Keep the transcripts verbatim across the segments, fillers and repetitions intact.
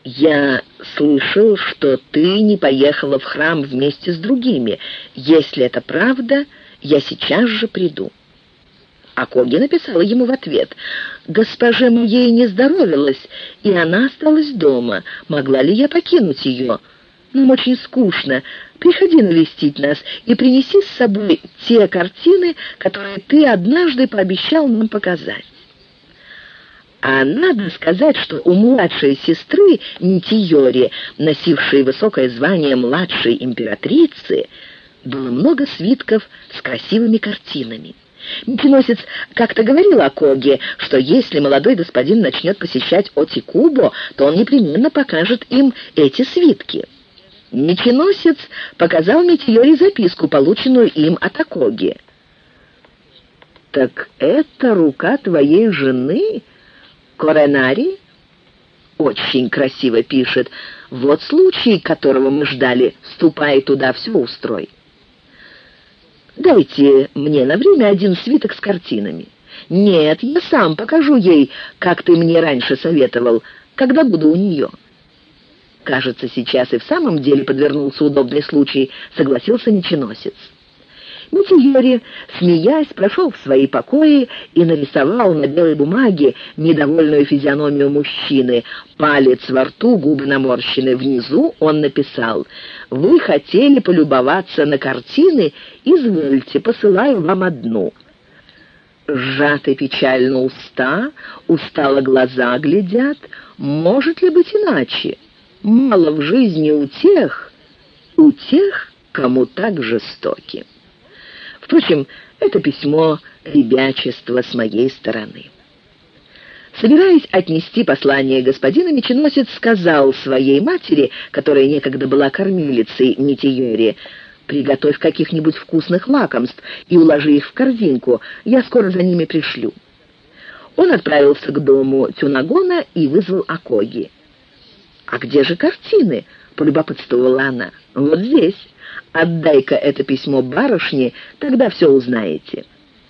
«Я слышал, что ты не поехала в храм вместе с другими. Если это правда, я сейчас же приду». Акоги написала ему в ответ: «Госпоже моей не здоровилась, и она осталась дома. Могла ли я покинуть ее? Нам очень скучно. Приходи навестить нас и принеси с собой те картины, которые ты однажды пообещал нам показать». А надо сказать, что у младшей сестры Нитийори, носившей высокое звание младшей императрицы, было много свитков с красивыми картинами. Меченосец как-то говорил Акоги, что если молодой господин начнет посещать Отикубо, то он непременно покажет им эти свитки. Меченосец показал Нитийори записку, полученную им от Акоги. «Так это рука твоей жены, Коренари?» «Очень красиво пишет. Вот случай, которого мы ждали. Ступай туда, все устрой». «Дайте мне на время один свиток с картинами». «Нет, я сам покажу ей, как ты мне раньше советовал, когда буду у нее». Кажется, сейчас и в самом деле подвернулся удобный случай, согласился меченосец. Нитийори, смеясь, прошел в свои покои и нарисовал на белой бумаге недовольную физиономию мужчины, палец во рту, губы наморщены. Внизу он написал: «Вы хотели полюбоваться на картины? Извольте, посылаю вам одну». Сжаты печально уста, устало глаза глядят. Может ли быть иначе? Мало в жизни у тех, у тех, кому так жестоки. Впрочем, это письмо — ребячество с моей стороны. Собираясь отнести послание господина, меченосец сказал своей матери, которая некогда была кормилицей Нитийори: «Приготовь каких-нибудь вкусных лакомств и уложи их в корзинку, я скоро за ними пришлю». Он отправился к дому Тюнагона и вызвал Акоги. «А где же картины?» — полюбопытствовала она. «Вот здесь. Отдай-ка это письмо барышне, тогда все узнаете».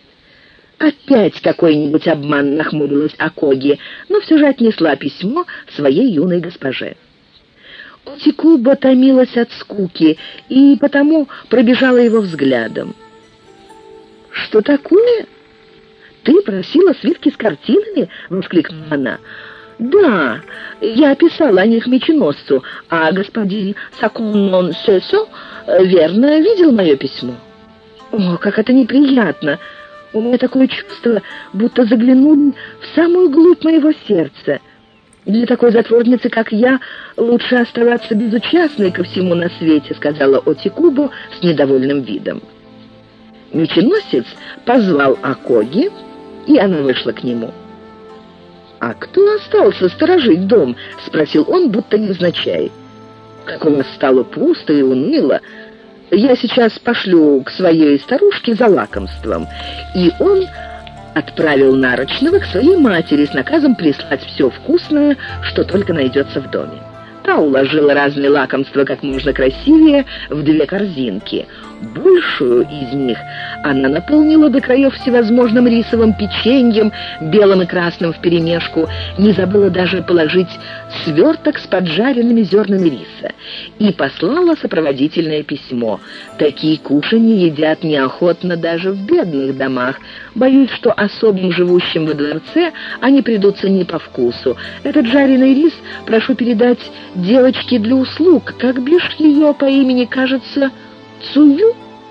Опять какой-нибудь обман, нахмурилась Акоги, но все же отнесла письмо своей юной госпоже. Отикубо томилась от скуки и потому пробежала его взглядом. «Что такое? Ты просила свитки с картинами?» — воскликнула она. «Да, я описала о них меченосцу, а господин Сакунон Сёсё верно видел мое письмо». «О, как это неприятно! У меня такое чувство, будто заглянули в самую глубь моего сердца. Для такой затворницы, как я, лучше оставаться безучастной ко всему на свете», — сказала Отикубо с недовольным видом. Меченосец позвал Акоги, и она вышла к нему. «А кто остался сторожить дом?» — спросил он, будто невзначай. «Как у вас стало пусто и уныло. Я сейчас пошлю к своей старушке за лакомством». И он отправил нарочного к своей матери с наказом прислать все вкусное, что только найдется в доме. Та уложила разные лакомства как можно красивее в две корзинки. Большую из них она наполнила до краев всевозможным рисовым печеньем, белым и красным вперемешку, не забыла даже положить сверток с поджаренными зернами риса, и послала сопроводительное письмо. Такие кушанья едят неохотно даже в бедных домах. Боюсь, что особым, живущим во дворце, они придутся не по вкусу. Этот жареный рис прошу передать девочке для услуг. Как бишь ее по имени, кажется, Цую?»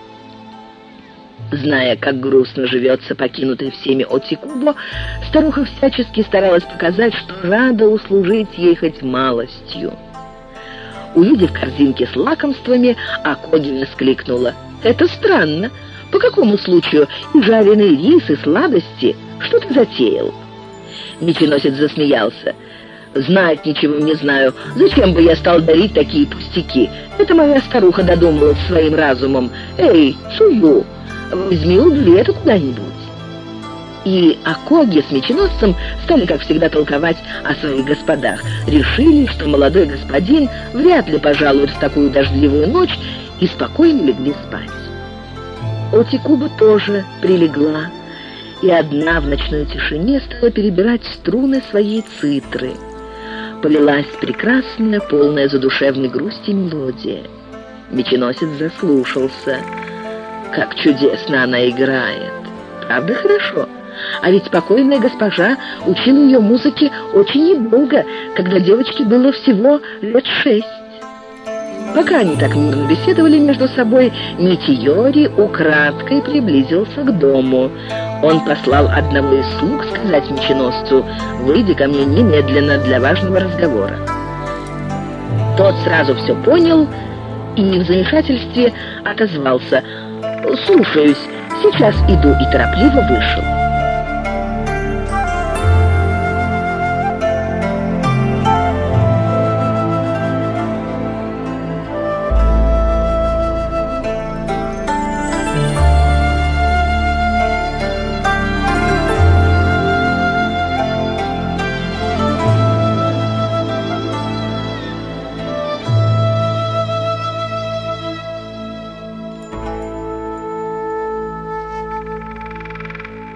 Зная, как грустно живется покинутой всеми Отикубо, старуха всячески старалась показать, что рада услужить ей хоть малостью. Увидев корзинки с лакомствами, Акоги воскликнула: «Это странно. По какому случаю и жареный рис, и сладости? Что ты затеял?» Меченосец засмеялся. «Знать ничего не знаю. Зачем бы я стал дарить такие пустяки? Это моя старуха додумалась своим разумом. Эй, Цую, возьми удли это куда-нибудь». И Акоги с меченосцем стали, как всегда, толковать о своих господах. Решили, что молодой господин вряд ли пожалует в такую дождливую ночь, и спокойно легли спать. Отикубо тоже прилегла, и одна в ночной тишине стала перебирать струны своей цитры. полилась прекрасная, полная задушевной грусти мелодия. Меченосец заслушался. Как чудесно она играет! Правда хорошо? А ведь покойная госпожа учила ее музыке очень недолго, когда девочке было всего лет шесть. Пока они так мирно беседовали между собой, Метиори украдкой приблизился к дому. Он послал одного из слуг сказать меченосцу: «Выйди ко мне немедленно для важного разговора». Тот сразу все понял и в замешательстве отозвался: «Слушаюсь, сейчас иду», и торопливо вышел.